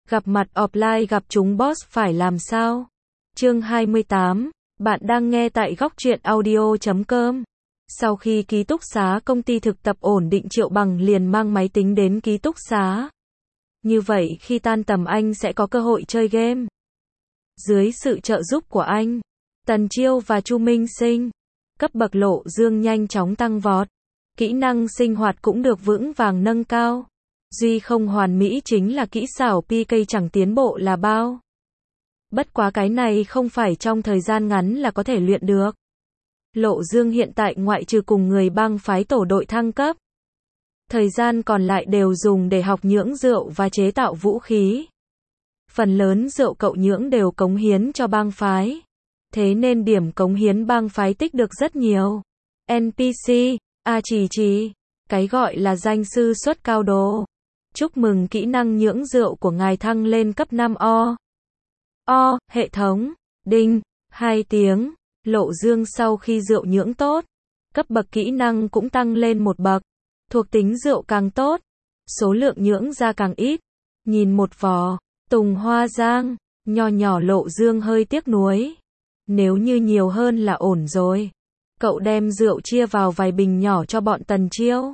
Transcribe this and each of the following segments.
Gặp mặt offline gặp chúng boss phải làm sao? Chương 28, bạn đang nghe tại góc truyện audio.com. Sau khi ký túc xá công ty thực tập ổn định, Triệu Bằng liền mang máy tính đến ký túc xá. Như vậy khi tan tầm anh sẽ có cơ hội chơi game. Dưới sự trợ giúp của anh, Tần Chiêu và Chu Minh Sinh, cấp bậc Lộ Dương nhanh chóng tăng vọt. Kỹ năng sinh hoạt cũng được vững vàng nâng cao. Duy không hoàn mỹ chính là kỹ xảo PK chẳng tiến bộ là bao. Bất quá cái này không phải trong thời gian ngắn là có thể luyện được. Lộ Dương hiện tại ngoại trừ cùng người bang phái tổ đội thăng cấp, thời gian còn lại đều dùng để học nhưỡng rượu và chế tạo vũ khí. Phần lớn rượu cậu nhưỡng đều cống hiến cho bang phái. Thế nên điểm cống hiến bang phái tích được rất nhiều. NPC, Chỉ, cái gọi là danh sư xuất cao đồ. Chúc mừng kỹ năng nhưỡng rượu của ngài thăng lên cấp 5 hệ thống, đinh, 2 tiếng. Lộ Dương sau khi rượu nhưỡng tốt, cấp bậc kỹ năng cũng tăng lên một bậc. Thuộc tính rượu càng tốt, số lượng nhưỡng ra càng ít. Nhìn một vò Tùng Hoa Giang nho nhỏ, Lộ Dương hơi tiếc nuối. Nếu như nhiều hơn là ổn rồi. Cậu đem rượu chia vào vài bình nhỏ cho bọn Tần Chiêu.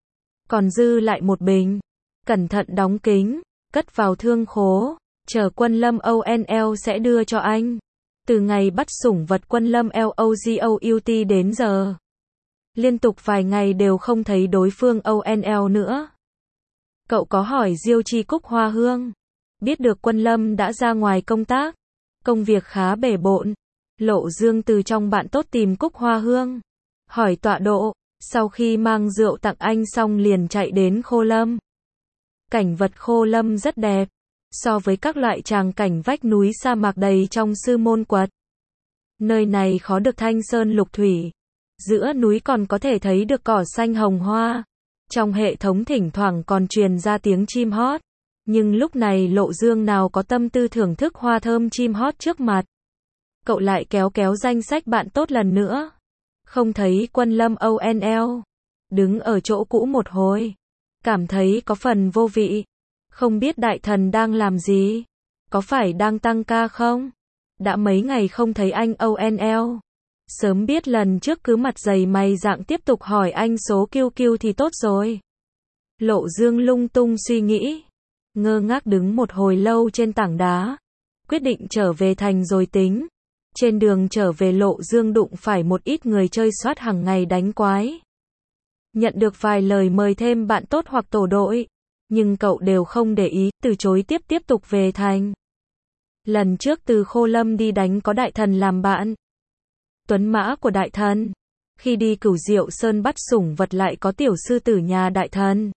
Còn dư lại một bình, cẩn thận đóng kính, cất vào thương khố, chờ Quân Lâm ONL sẽ đưa cho anh. Từ ngày bắt sủng vật Quân Lâm LOGOUT đến giờ, liên tục vài ngày đều không thấy đối phương ONL nữa. Cậu có hỏi Diêu Chi Cúc Hoa Hương, biết được Quân Lâm đã ra ngoài công tác, công việc khá bể bộn. Lộ Dương từ trong bạn tốt tìm Cúc Hoa Hương, hỏi tọa độ, sau khi mang rượu tặng anh xong liền chạy đến Khô Lâm. Cảnh vật Khô Lâm rất đẹp, so với các loại tràng cảnh vách núi sa mạc đầy trong Sư Môn Quật. Nơi này khó được thanh sơn lục thủy, giữa núi còn có thể thấy được cỏ xanh hồng hoa. Trong hệ thống thỉnh thoảng còn truyền ra tiếng chim hót, nhưng lúc này Lộ Dương nào có tâm tư thưởng thức hoa thơm chim hót trước mặt. Cậu lại kéo danh sách bạn tốt lần nữa, không thấy Quân Lâm ONL, đứng ở chỗ cũ một hồi, cảm thấy có phần vô vị. Không biết đại thần đang làm gì, có phải đang tăng ca không? Đã mấy ngày không thấy anh ONL. Sớm biết lần trước cứ mặt dày mày dạn tiếp tục hỏi anh số QQ thì tốt rồi. Lộ Dương lung tung suy nghĩ, ngơ ngác đứng một hồi lâu trên tảng đá, quyết định trở về thành rồi tính. Trên đường trở về Lộ Dương đụng phải một ít người chơi soát hàng ngày đánh quái. Nhận được vài lời mời thêm bạn tốt hoặc tổ đội, nhưng cậu đều không để ý, từ chối tiếp tục về thành. Lần trước từ Khô Lâm đi đánh có đại thần làm bạn. Tuấn mã của đại thần. Khi đi Cửu Diệu Sơn bắt sủng vật lại có tiểu sư tử nhà đại thần.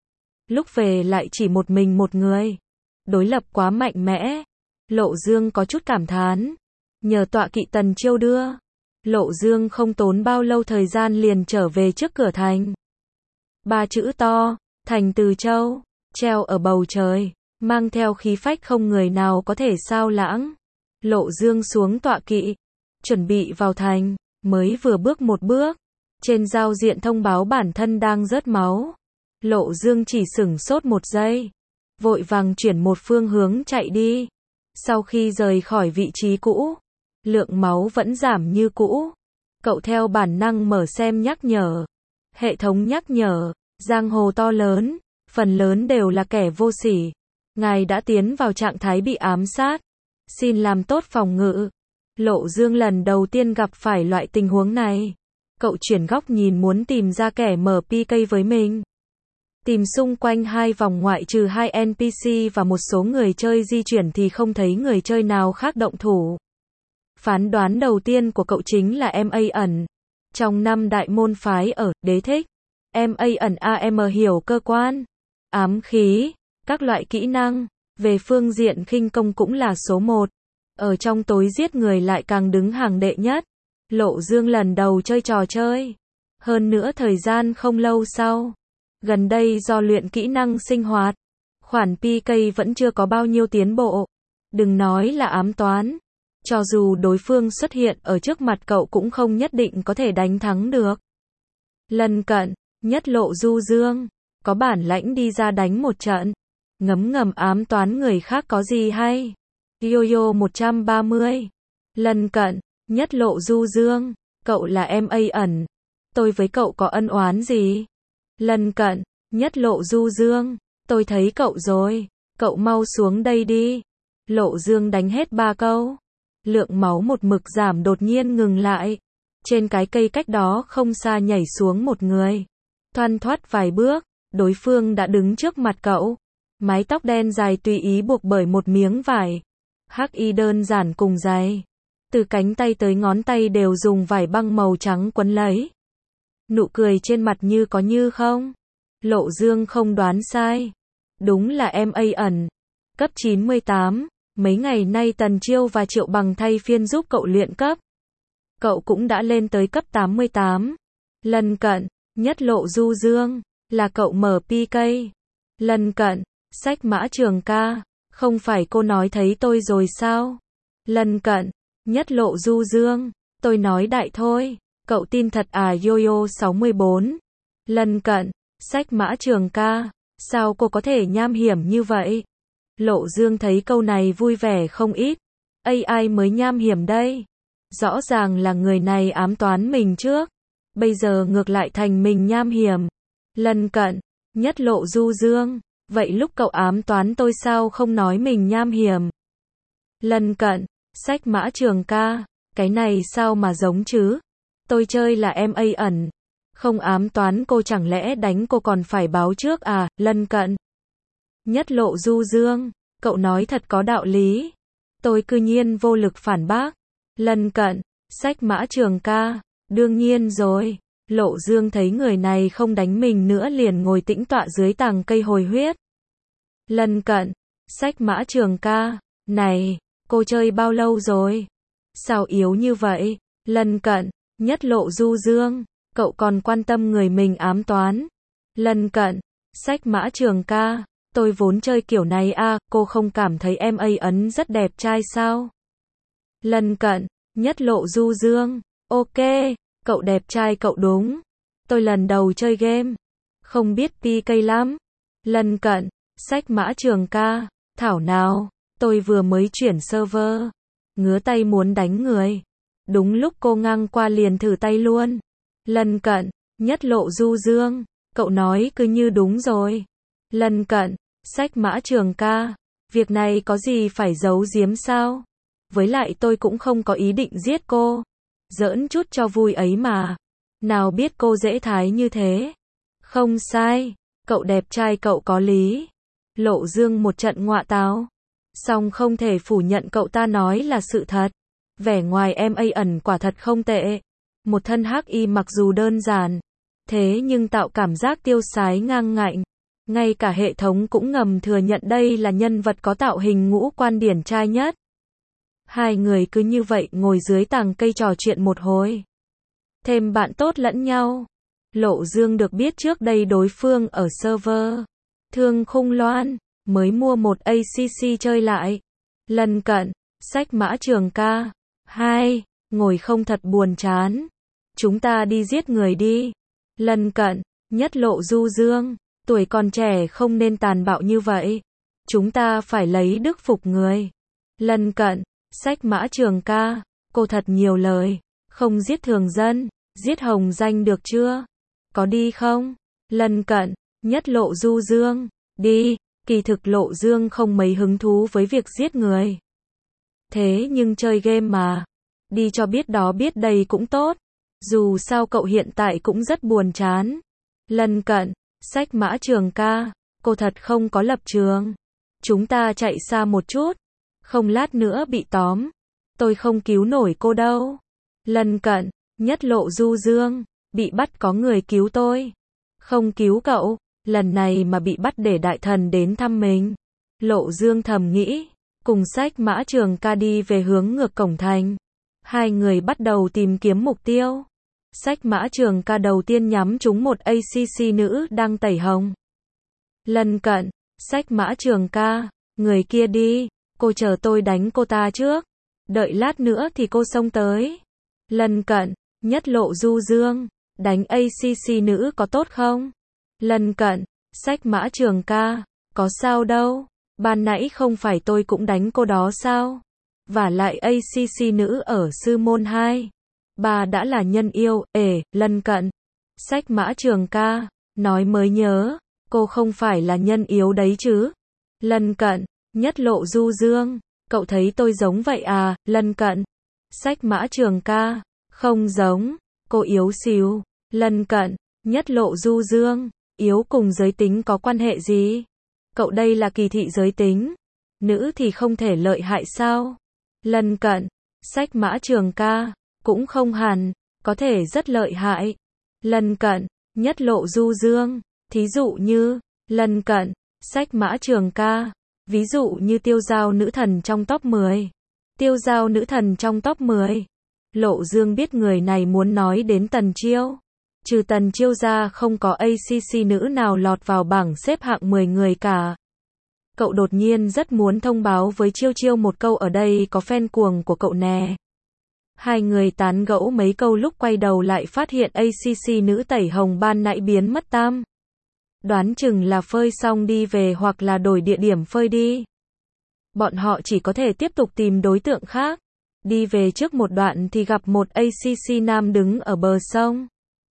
Lúc về lại chỉ một mình một người. Đối lập quá mạnh mẽ. Lộ Dương có chút cảm thán. Nhờ tọa kỵ Tần Chiêu đưa, Lộ Dương không tốn bao lâu thời gian liền trở về trước cửa thành. 3 chữ to, Thành Từ Châu, treo ở bầu trời, mang theo khí phách không người nào có thể xao lãng. Lộ Dương xuống tọa kỵ, chuẩn bị vào thành, mới vừa bước một bước, trên giao diện thông báo bản thân đang rớt máu. Lộ Dương chỉ sửng sốt một giây, vội vàng chuyển một phương hướng chạy đi. Sau khi rời khỏi vị trí cũ, lượng máu vẫn giảm như cũ. Cậu theo bản năng mở xem nhắc nhở. Hệ thống nhắc nhở, giang hồ to lớn, phần lớn đều là kẻ vô sỉ. Ngài đã tiến vào trạng thái bị ám sát. Xin làm tốt phòng ngự. Lộ Dương lần đầu tiên gặp phải loại tình huống này. Cậu chuyển góc nhìn muốn tìm ra kẻ mở PK với mình. Tìm xung quanh 2 vòng ngoại trừ 2 NPC và một số người chơi di chuyển thì không thấy người chơi nào khác động thủ. Phán đoán đầu tiên của cậu chính là MA ẩn. Trong 5 đại môn phái ở đế thích, MA ẩn AM hiểu cơ quan, ám khí, các loại kỹ năng. Về phương diện khinh công cũng là số 1. Ở trong tối giết người lại càng đứng hàng đệ nhất. Lộ Dương lần đầu chơi trò chơi. Hơn nữa thời gian không lâu sau. Gần đây do luyện kỹ năng sinh hoạt, khoản PK vẫn chưa có bao nhiêu tiến bộ. Đừng nói là ám toán. Cho dù đối phương xuất hiện ở trước mặt cậu cũng không nhất định có thể đánh thắng được. Lần cận, nhất Lộ Du Dương, có bản lãnh đi ra đánh một trận. Ngấm ngầm ám toán người khác có gì hay? Yo-yo 130. Lân cận, nhất lộ du dương, cậu là em A ẩn. Tôi với cậu có ân oán gì? Lân cận, nhất lộ du dương, tôi thấy cậu rồi, cậu mau xuống đây đi. Lộ dương đánh hết 3 câu. Lượng máu một mực giảm đột nhiên ngừng lại. Trên cái cây cách đó không xa nhảy xuống một người. Thoăn thoắt vài bước, đối phương đã đứng trước mặt cậu. Mái tóc đen dài tùy ý buộc bởi một miếng vải. Hắc y đơn giản cùng dày. Từ cánh tay tới ngón tay đều dùng vải băng màu trắng quấn lấy. Nụ cười trên mặt như có như không. Lộ dương không đoán sai. Đúng là em A ẩn. Cấp 98. Mấy ngày nay Tần Chiêu và Triệu Bằng thay phiên giúp cậu luyện cấp. Cậu cũng đã lên tới cấp 88. Lân cận, nhất lộ du dương, là cậu mở PK. Lân cận, sách mã trường ca, không phải cô nói thấy tôi rồi sao? Lân cận, nhất lộ du dương, tôi nói đại thôi, cậu tin thật à? Yo-yo 64. Lân cận, sách mã trường ca, sao cô có thể nham hiểm như vậy? Lộ dương thấy câu này vui vẻ không ít. Ai mới nham hiểm đây? Rõ ràng là người này ám toán mình trước. Bây giờ ngược lại thành mình nham hiểm. Lân cận, nhất lộ du dương. Vậy lúc cậu ám toán tôi sao không nói mình nham hiểm? Lân cận, sách mã trường ca. Cái này sao mà giống chứ? Tôi chơi là em A ẩn. Không ám toán cô chẳng lẽ đánh cô còn phải báo trước à? Lân cận, nhất lộ du dương. Cậu nói thật có đạo lý. Tôi cư nhiên vô lực phản bác. Lân cận, sách mã trường ca. Đương nhiên rồi. Lộ dương thấy người này không đánh mình nữa liền ngồi tĩnh tọa dưới tàng cây hồi huyết. Lân cận, sách mã trường ca. Này, cô chơi bao lâu rồi? Sao yếu như vậy? Lân cận, nhất lộ du dương. Cậu còn quan tâm người mình ám toán. Lân cận, sách mã trường ca. Tôi vốn chơi kiểu này à, cô không cảm thấy em A ấn rất đẹp trai sao? Lân cận, nhất lộ du dương. Ok, cậu đẹp trai cậu đúng. Tôi lần đầu chơi game. Không biết PK lắm. Lân cận, sách mã trường ca. Thảo nào, tôi vừa mới chuyển server. Ngứa tay muốn đánh người. Đúng lúc cô ngang qua liền thử tay luôn. Lân cận, nhất lộ du dương. Cậu nói cứ như đúng rồi. Lân cận, sách mã trường ca. Việc này có gì phải giấu giếm sao? Với lại tôi cũng không có ý định giết cô. Giỡn chút cho vui ấy mà. Nào biết cô dễ thái như thế. Không sai. Cậu đẹp trai cậu có lý. Lộ dương một trận ngọa táo. Song không thể phủ nhận cậu ta nói là sự thật. Vẻ ngoài em A ẩn quả thật không tệ. Một thân hắc y mặc dù đơn giản. Thế nhưng tạo cảm giác tiêu sái ngang ngạnh. Ngay cả hệ thống cũng ngầm thừa nhận đây là nhân vật có tạo hình ngũ quan điển trai nhất. Hai người cứ như vậy ngồi dưới tàng cây trò chuyện một hồi. Thêm bạn tốt lẫn nhau. Lộ dương được biết trước đây đối phương ở server Thương Khung Loan, mới mua một ACC chơi lại. Lân cận, sách mã trường ca. 2. Ngồi không thật buồn chán. Chúng ta đi giết người đi. Lân cận, nhất lộ du dương. Tuổi còn trẻ không nên tàn bạo như vậy. Chúng ta phải lấy đức phục người. Lân cận, sách mã trường ca. Cô thật nhiều lời. Không giết thường dân, giết hồng danh được chưa? Có đi không? Lân cận, nhất lộ du dương. Đi, kỳ thực lộ dương không mấy hứng thú với việc giết người. Thế nhưng chơi game mà. Đi cho biết đó biết đây cũng tốt. Dù sao cậu hiện tại cũng rất buồn chán. Lân cận, sách mã trường ca. Cô thật không có lập trường. Chúng ta chạy xa một chút. Không lát nữa bị tóm. Tôi không cứu nổi cô đâu. Lân cận, nhất lộ du dương. Bị bắt có người cứu tôi. Không cứu cậu. Lần này mà bị bắt để đại thần đến thăm mình. Lộ dương thầm nghĩ. Cùng sách mã trường ca đi về hướng ngược cổng thành. Hai người bắt đầu tìm kiếm mục tiêu. Sách mã trường ca đầu tiên nhắm trúng một ACC nữ đang tẩy hồng. Lân cận, sách mã trường ca. Người kia đi. Cô chờ tôi đánh cô ta trước. Đợi lát nữa thì cô xông tới. Lân cận, nhất lộ du dương. Đánh ACC nữ có tốt không? Lân cận, sách mã trường ca. Có sao đâu, ban nãy không phải tôi cũng đánh cô đó sao? Vả lại ACC nữ ở sư môn 2, 3 đã là nhân yêu, lân cận. Sách Mã Trường Ca, nói mới nhớ, cô không phải là nhân yếu đấy chứ? Lân cận, Nhất Lộ Du Dương, cậu thấy tôi giống vậy à? Lân cận. Sách Mã Trường Ca, không giống, cô yếu xìu. Lân cận, Nhất Lộ Du Dương, yếu cùng giới tính có quan hệ gì? Cậu đây là kỳ thị giới tính, nữ thì không thể lợi hại sao? Lân cận, Sách Mã Trường Ca, cũng không hẳn, có thể rất lợi hại. Lân cận, Nhất Lộ Du Dương, thí dụ như, lân cận, Sách Mã Trường Ca, ví dụ như Tiêu Dao nữ thần trong top 10. Tiêu Dao nữ thần trong top 10. Lộ Dương biết người này muốn nói đến Tần Chiêu. Trừ Tần Chiêu ra không có ACC nữ nào lọt vào bảng xếp hạng 10 người cả. Cậu đột nhiên rất muốn thông báo với Chiêu Chiêu một câu ở đây có fan cuồng của cậu nè. Hai người tán gẫu mấy câu lúc quay đầu lại phát hiện ACC nữ tẩy hồng ban nãy biến mất tam. Đoán chừng là phơi xong đi về hoặc là đổi địa điểm phơi đi. Bọn họ chỉ có thể tiếp tục tìm đối tượng khác. Đi về trước một đoạn thì gặp một ACC nam đứng ở bờ sông.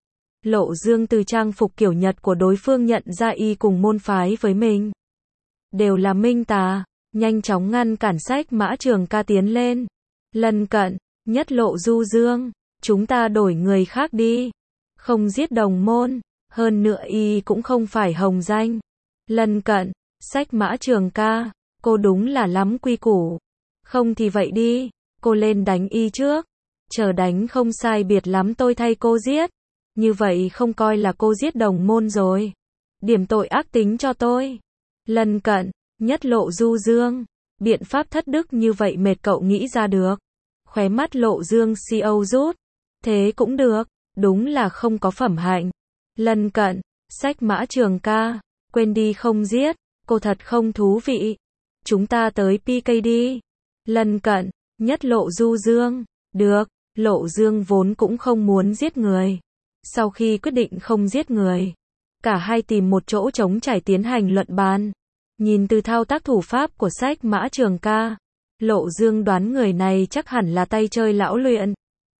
Lộ Dương từ trang phục kiểu Nhật của đối phương nhận ra y cùng môn phái với mình. Đều là minh tà, nhanh chóng ngăn cản Sách Mã Trường Ca tiến lên. Lân cận, Nhất Lộ Du Dương, chúng ta đổi người khác đi. Không giết đồng môn, hơn nữa y cũng không phải hồng danh. Lân cận, Sách Mã Trường Ca, cô đúng là lắm quy củ. Không thì vậy đi, cô lên đánh y trước. Chờ đánh không sai biệt lắm tôi thay cô giết. Như vậy không coi là cô giết đồng môn rồi. Điểm tội ác tính cho tôi. Lân cận, Nhất Lộ Du Dương, biện pháp thất đức như vậy mệt cậu nghĩ ra được. Khóe mắt Lộ Dương CO rút. Thế cũng được, đúng là không có phẩm hạnh. Lân cận, Sách Mã Trường Ca, quên đi không giết, cô thật không thú vị. Chúng ta tới PK đi. Lân cận, Nhất Lộ Du Dương, được, Lộ Dương vốn cũng không muốn giết người. Sau khi quyết định không giết người, cả hai tìm một chỗ trống trải tiến hành luận bàn. Nhìn từ thao tác thủ pháp của Sách Mã Trường Ca, Lộ Dương đoán người này chắc hẳn là tay chơi lão luyện.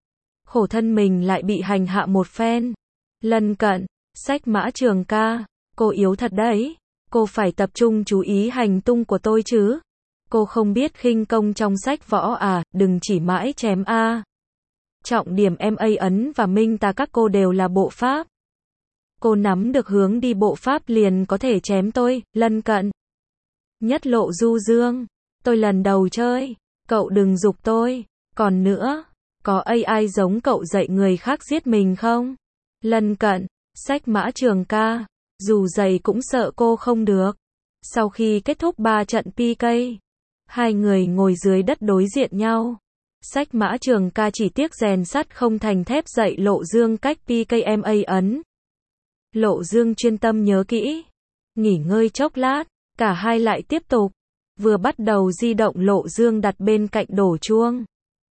Khổ thân mình lại bị hành hạ một phen. Lân cận, Sách Mã Trường Ca, cô yếu thật đấy. Cô phải tập trung chú ý hành tung của tôi chứ. Cô không biết khinh công trong sách võ à, đừng chỉ mãi chém a. Trọng điểm MA ấn và minh tà các cô đều là bộ pháp. Cô nắm được hướng đi bộ pháp liền có thể chém tôi. Lân cận, Nhất Lộ Du Dương, tôi lần đầu chơi, cậu đừng giục tôi. Còn nữa, có AI giống cậu dạy người khác giết mình không? Lân cận, Sách Mã Trường Ca, dù dạy cũng sợ cô không được. Sau khi kết thúc 3 trận PK, hai người ngồi dưới đất đối diện nhau. Sách Mã Trường Ca chỉ tiếc rèn sắt không thành thép dạy Lộ Dương cách PKMA ấn. Lộ Dương chuyên tâm nhớ kỹ. Nghỉ ngơi chốc lát, cả hai lại tiếp tục. Vừa bắt đầu di động Lộ Dương đặt bên cạnh đổ chuông.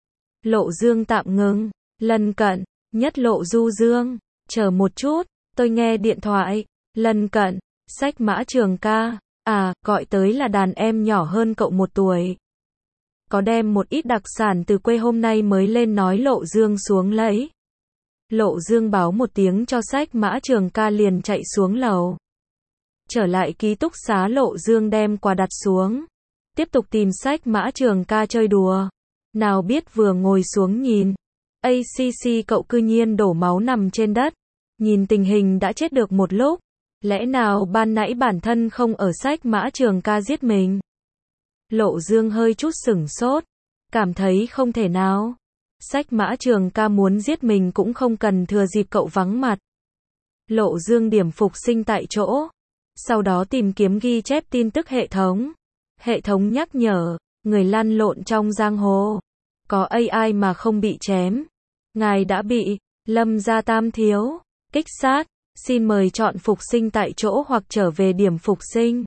Lộ Dương tạm ngừng. Lân cận, Nhất Lộ Du Dương, chờ một chút, tôi nghe điện thoại. Lân cận, Sách Mã Trường Ca, à, gọi tới là đàn em nhỏ hơn cậu 1 tuổi. Có đem một ít đặc sản từ quê hôm nay mới lên nói Lộ Dương xuống lấy. Lộ Dương báo một tiếng cho Sách Mã Trường Ca liền chạy xuống lầu. Trở lại ký túc xá Lộ Dương đem quà đặt xuống. Tiếp tục tìm Sách Mã Trường Ca chơi đùa. Nào biết vừa ngồi xuống nhìn. ACC cậu cư nhiên đổ máu nằm trên đất. Nhìn tình hình đã chết được một lúc. Lẽ nào ban nãy bản thân không ở Sách Mã Trường Ca giết mình? Lộ Dương hơi chút sửng sốt. Cảm thấy không thể nào. Sách Mã Trường Ca muốn giết mình cũng không cần thừa dịp cậu vắng mặt. Lộ Dương điểm phục sinh tại chỗ. Sau đó tìm kiếm ghi chép tin tức hệ thống. Hệ thống nhắc nhở, người lăn lộn trong giang hồ. Có AI mà không bị chém. Ngài đã bị Lâm gia Tam thiếu kích sát. Xin mời chọn phục sinh tại chỗ hoặc trở về điểm phục sinh.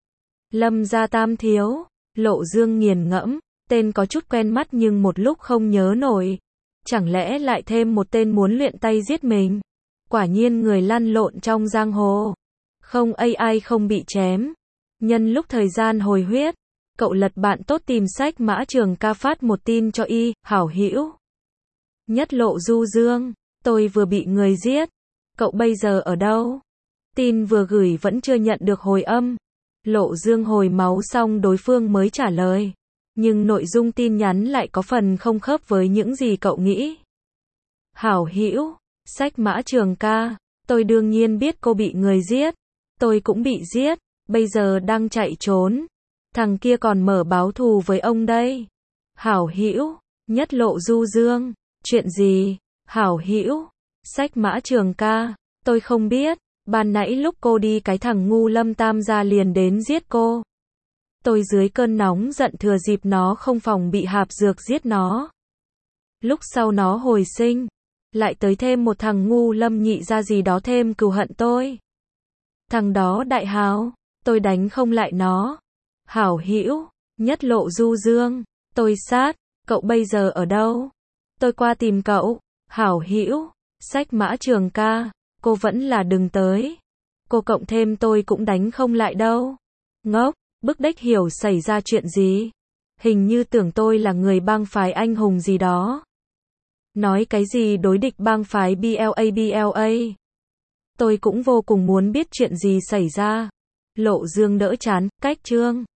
Lâm gia Tam thiếu. Lộ Dương nghiền ngẫm. Tên có chút quen mắt nhưng một lúc không nhớ nổi. Chẳng lẽ lại thêm một tên muốn luyện tay giết mình? Quả nhiên người lăn lộn trong giang hồ. Không AI không bị chém. Nhân lúc thời gian hồi huyết, cậu lật bạn tốt tìm sách Mã Trường Ca phát một tin cho y, hảo hữu. Nhất Lộ Du Dương, tôi vừa bị người giết. Cậu bây giờ ở đâu? Tin vừa gửi vẫn chưa nhận được hồi âm. Lộ Dương hồi máu xong đối phương mới trả lời. Nhưng nội dung tin nhắn lại có phần không khớp với những gì cậu nghĩ. Hảo hữu, sách Mã Trường Ca, tôi đương nhiên biết cô bị người giết. Tôi cũng bị giết, bây giờ đang chạy trốn. Thằng kia còn mở báo thù với ông đây. Hảo hữu, Nhất Lộ Du Dương, chuyện gì? Hảo hữu, sách Mã Trường Ca, tôi không biết, ban nãy lúc cô đi cái thằng ngu Lâm Tam gia liền đến giết cô. Tôi dưới cơn nóng giận thừa dịp nó không phòng bị hạp dược giết nó. Lúc sau nó hồi sinh, lại tới thêm một thằng ngu Lâm nhị gia gì đó thêm cừu hận tôi. Thằng đó đại hào, tôi đánh không lại nó. Hảo hữu, Nhất Lộ Du Dương, tôi sát, cậu bây giờ ở đâu? Tôi qua tìm cậu. Hảo hữu, sách Mã Trường Ca, cô vẫn là đừng tới. Cô cộng thêm tôi cũng đánh không lại đâu. Ngốc, bức đếch hiểu xảy ra chuyện gì. Hình như tưởng tôi là người bang phái anh hùng gì đó. Nói cái gì đối địch bang phái BLA. Tôi cũng vô cùng muốn biết chuyện gì xảy ra. Lộ Dương đỡ chán, cách chương.